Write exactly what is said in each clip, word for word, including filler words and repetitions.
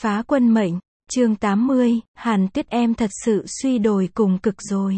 Phá quân mệnh, chương tám mươi, Hàn Tuyết em thật sự suy đồi cùng cực rồi.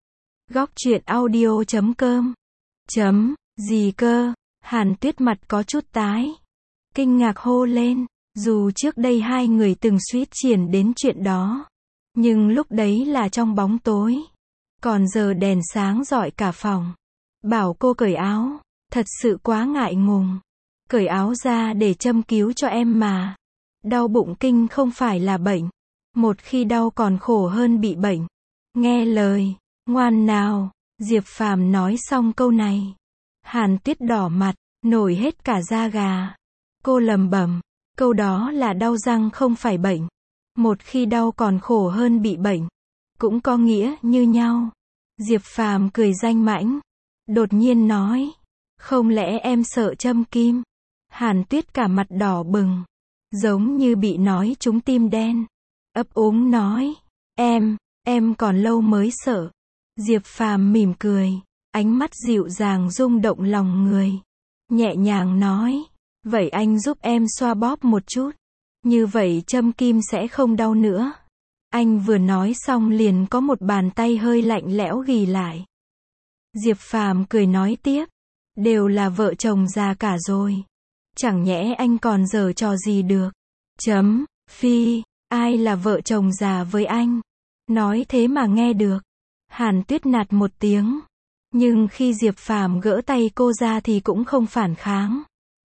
Góc truyện audio chấm com. Chấm, gì cơ? Hàn Tuyết mặt có chút tái. Kinh ngạc hô lên, dù trước đây hai người từng suýt triển đến chuyện đó. Nhưng lúc đấy là trong bóng tối. Còn giờ đèn sáng rọi cả phòng. Bảo cô cởi áo, thật sự quá ngại ngùng. Cởi áo ra để châm cứu cho em mà. Đau bụng kinh không phải là bệnh. Một khi đau còn khổ hơn bị bệnh. Nghe lời, ngoan nào. Diệp Phàm nói xong câu này. Hàn Tuyết đỏ mặt, nổi hết cả da gà. Cô lầm bầm, câu đó là đau răng không phải bệnh. Một khi đau còn khổ hơn bị bệnh. Cũng có nghĩa như nhau. Diệp Phàm cười danh mãnh. Đột nhiên nói, không lẽ em sợ châm kim? Hàn Tuyết cả mặt đỏ bừng. Giống như bị nói trúng tim đen. Ấp úng nói, em, em còn lâu mới sợ. Diệp Phàm mỉm cười, ánh mắt dịu dàng rung động lòng người. Nhẹ nhàng nói, vậy anh giúp em xoa bóp một chút. Như vậy châm kim sẽ không đau nữa. Anh vừa nói xong liền có một bàn tay hơi lạnh lẽo ghì lại. Diệp Phàm cười nói tiếp, đều là vợ chồng già cả rồi. Chẳng nhẽ anh còn giở trò gì được. Chấm, phi, ai là vợ chồng già với anh? Nói thế mà nghe được. Hàn Tuyết nạt một tiếng. Nhưng khi Diệp Phàm gỡ tay cô ra thì cũng không phản kháng.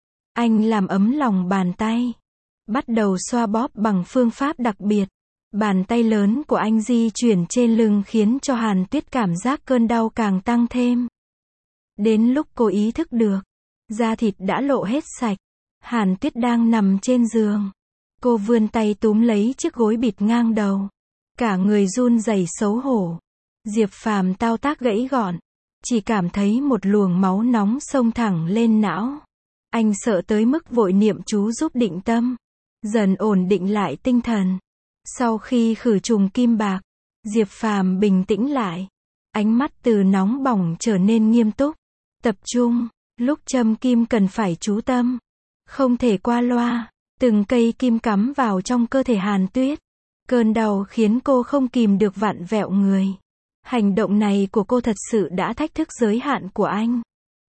Anh làm ấm lòng bàn tay. Bắt đầu xoa bóp bằng phương pháp đặc biệt. Bàn tay lớn của anh di chuyển trên lưng khiến cho Hàn Tuyết cảm giác cơn đau càng tăng thêm. Đến lúc cô ý thức được, da thịt đã lộ hết sạch. Hàn Tuyết đang nằm trên giường. Cô vươn tay túm lấy chiếc gối bịt ngang đầu. Cả người run rẩy xấu hổ. Diệp Phàm thao tác gãy gọn. Chỉ cảm thấy một luồng máu nóng xông thẳng lên não. Anh sợ tới mức vội niệm chú giúp định tâm. Dần ổn định lại tinh thần. Sau khi khử trùng kim bạc, Diệp Phàm bình tĩnh lại. Ánh mắt từ nóng bỏng trở nên nghiêm túc. Tập trung, lúc châm kim cần phải chú tâm. Không thể qua loa. Từng cây kim cắm vào trong cơ thể Hàn Tuyết. Cơn đau khiến cô không kìm được vặn vẹo người. Hành động này của cô thật sự đã thách thức giới hạn của anh.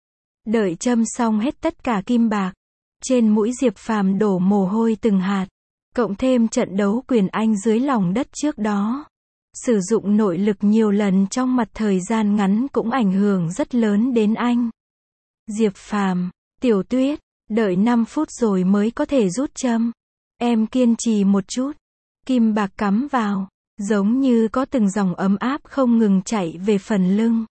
Đợi châm xong hết tất cả kim bạc. Trên mũi Diệp Phàm đổ mồ hôi từng hạt. Cộng thêm trận đấu quyền Anh dưới lòng đất trước đó. Sử dụng nội lực nhiều lần trong mặt thời gian ngắn cũng ảnh hưởng rất lớn đến anh. Diệp Phàm, Tiểu Tuyết, đợi năm phút rồi mới có thể rút châm. Em kiên trì một chút. Kim bạc cắm vào, giống như có từng dòng ấm áp không ngừng chảy về phần lưng.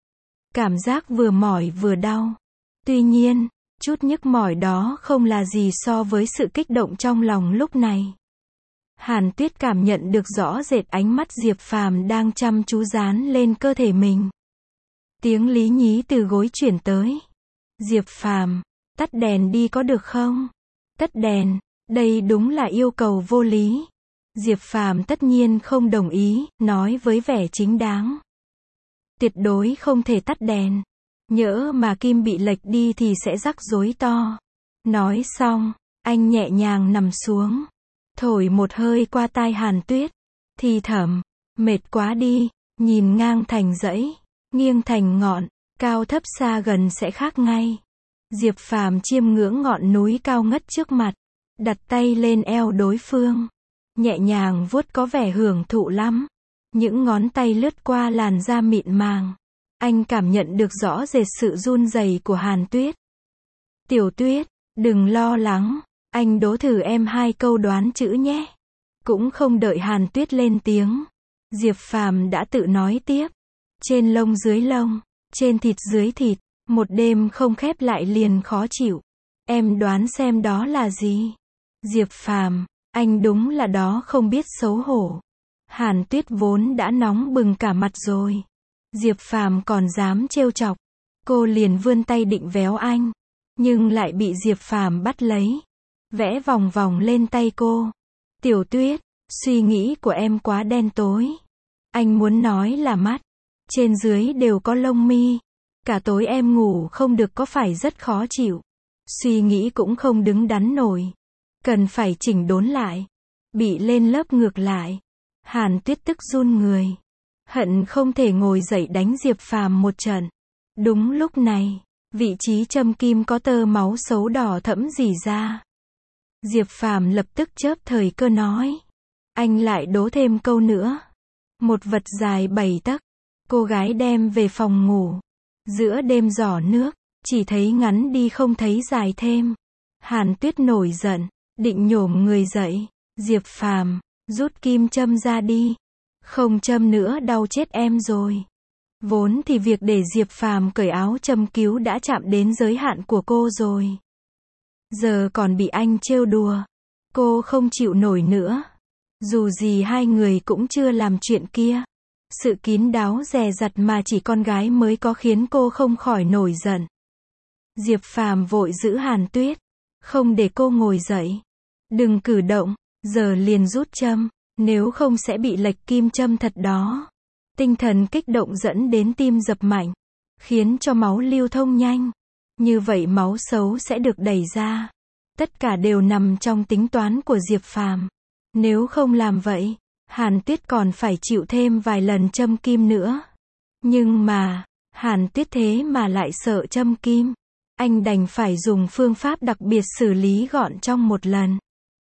Cảm giác vừa mỏi vừa đau. Tuy nhiên, chút nhức mỏi đó không là gì so với sự kích động trong lòng lúc này. Hàn Tuyết cảm nhận được rõ rệt ánh mắt Diệp Phàm đang chăm chú dán lên cơ thể mình. Tiếng lý nhí từ gối chuyển tới. Diệp Phàm, tắt đèn đi có được không? Tắt đèn, đây đúng là yêu cầu vô lý. Diệp Phàm tất nhiên không đồng ý, nói với vẻ chính đáng. Tuyệt đối không thể tắt đèn. Nhỡ mà kim bị lệch đi thì sẽ rắc rối to. Nói xong, anh nhẹ nhàng nằm xuống. Thổi một hơi qua tai Hàn Tuyết. Thì thầm, mệt quá đi, nhìn ngang thành dãy, nghiêng thành ngọn, cao thấp xa gần sẽ khác ngay. Diệp Phàm chiêm ngưỡng ngọn núi cao ngất trước mặt. Đặt tay lên eo đối phương. Nhẹ nhàng vuốt có vẻ hưởng thụ lắm. Những ngón tay lướt qua làn da mịn màng. Anh cảm nhận được rõ rệt sự run rẩy của Hàn Tuyết. Tiểu Tuyết, đừng lo lắng. Anh đố thử em hai câu đoán chữ nhé. Cũng không đợi Hàn Tuyết lên tiếng. Diệp Phàm đã tự nói tiếp. Trên lông dưới lông, trên thịt dưới thịt. Một đêm không khép lại liền khó chịu. Em đoán xem đó là gì? Diệp Phàm, anh đúng là đó không biết xấu hổ. Hàn Tuyết vốn đã nóng bừng cả mặt rồi. Diệp Phàm còn dám trêu chọc. Cô liền vươn tay định véo anh. Nhưng lại bị Diệp Phàm bắt lấy. Vẽ vòng vòng lên tay cô. Tiểu Tuyết, suy nghĩ của em quá đen tối. Anh muốn nói là mắt. Trên dưới đều có lông mi. Cả tối em ngủ không được có phải rất khó chịu. Suy nghĩ cũng không đứng đắn nổi. Cần phải chỉnh đốn lại. Bị lên lớp ngược lại. Hàn Tuyết tức run người. Hận không thể ngồi dậy đánh Diệp Phàm một trận. Đúng lúc này, vị trí châm kim có tơ máu xấu đỏ thẫm rỉ ra. Diệp Phàm lập tức chớp thời cơ nói. Anh lại đố thêm câu nữa. Một vật dài bảy tấc. Cô gái đem về phòng ngủ. Giữa đêm giỏ nước, chỉ thấy ngắn đi không thấy dài thêm. Hàn Tuyết nổi giận, định nhổm người dậy. Diệp Phàm, rút kim châm ra đi. Không châm nữa đau chết em rồi. Vốn thì việc để Diệp Phàm cởi áo châm cứu đã chạm đến giới hạn của cô rồi. Giờ còn bị anh trêu đùa. Cô không chịu nổi nữa. Dù gì hai người cũng chưa làm chuyện kia. Sự kín đáo dè dặt mà chỉ con gái mới có khiến cô không khỏi nổi giận. Diệp Phàm vội giữ Hàn Tuyết. Không để cô ngồi dậy. Đừng cử động, giờ liền rút châm. Nếu không sẽ bị lệch kim châm thật đó. Tinh thần kích động dẫn đến tim dập mạnh. Khiến cho máu lưu thông nhanh. Như vậy máu xấu sẽ được đẩy ra. Tất cả đều nằm trong tính toán của Diệp Phàm. Nếu không làm vậy, Hàn Tuyết còn phải chịu thêm vài lần châm kim nữa. Nhưng mà, Hàn Tuyết thế mà lại sợ châm kim. Anh đành phải dùng phương pháp đặc biệt xử lý gọn trong một lần.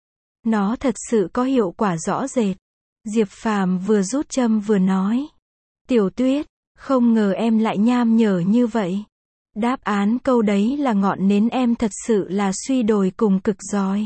Nó thật sự có hiệu quả rõ rệt. Diệp Phàm vừa rút châm vừa nói. Tiểu Tuyết, không ngờ em lại nham nhở như vậy. Đáp án câu đấy là ngọn nến em thật sự là suy đồi cùng cực giỏi.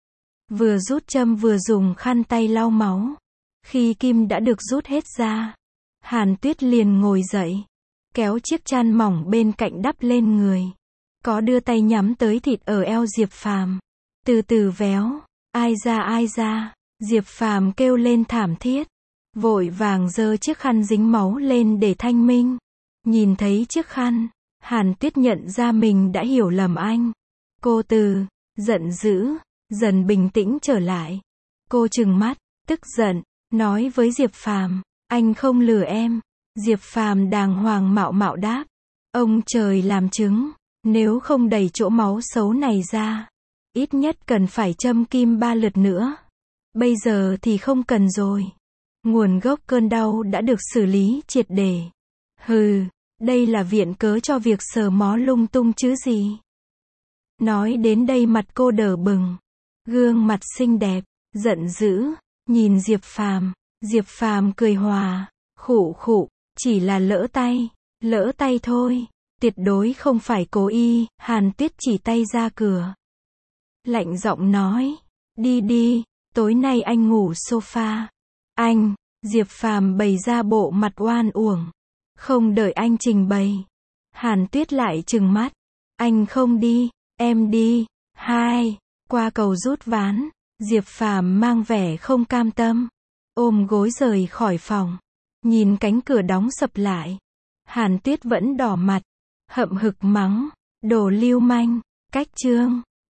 Vừa rút châm vừa dùng khăn tay lau máu. Khi kim đã được rút hết ra, Hàn Tuyết liền ngồi dậy, kéo chiếc chăn mỏng bên cạnh đắp lên người. Có đưa tay nhắm tới thịt ở eo Diệp Phàm. Từ từ véo, ai ra ai ra, Diệp Phàm kêu lên thảm thiết. Vội vàng giơ chiếc khăn dính máu lên để thanh minh. Nhìn thấy chiếc khăn, Hàn Tuyết nhận ra mình đã hiểu lầm anh. Cô từ giận dữ, dần bình tĩnh trở lại. Cô trừng mắt, tức giận, nói với Diệp Phàm, anh không lừa em. Diệp Phàm đàng hoàng mạo mạo đáp, ông trời làm chứng, nếu không đẩy chỗ máu xấu này ra, ít nhất cần phải châm kim ba lượt nữa. Bây giờ thì không cần rồi. Nguồn gốc cơn đau đã được xử lý triệt để. Hừ, đây là viện cớ cho việc sờ mó lung tung chứ gì. Nói đến đây mặt cô đỏ bừng, gương mặt xinh đẹp, giận dữ, nhìn Diệp Phàm. Diệp Phàm cười hòa, khụ khụ, chỉ là lỡ tay, lỡ tay thôi, tuyệt đối không phải cố ý. Hàn Tuyết chỉ tay ra cửa, lạnh giọng nói, đi đi, tối nay anh ngủ sofa. Anh, Diệp Phàm bày ra bộ mặt oan uổng. Không đợi anh trình bày, Hàn Tuyết lại trừng mắt, anh không đi, em đi. Hai, qua cầu rút ván, Diệp Phàm mang vẻ không cam tâm, ôm gối rời khỏi phòng. Nhìn cánh cửa đóng sập lại, Hàn Tuyết vẫn đỏ mặt, hậm hực mắng, đồ lưu manh. Cách chương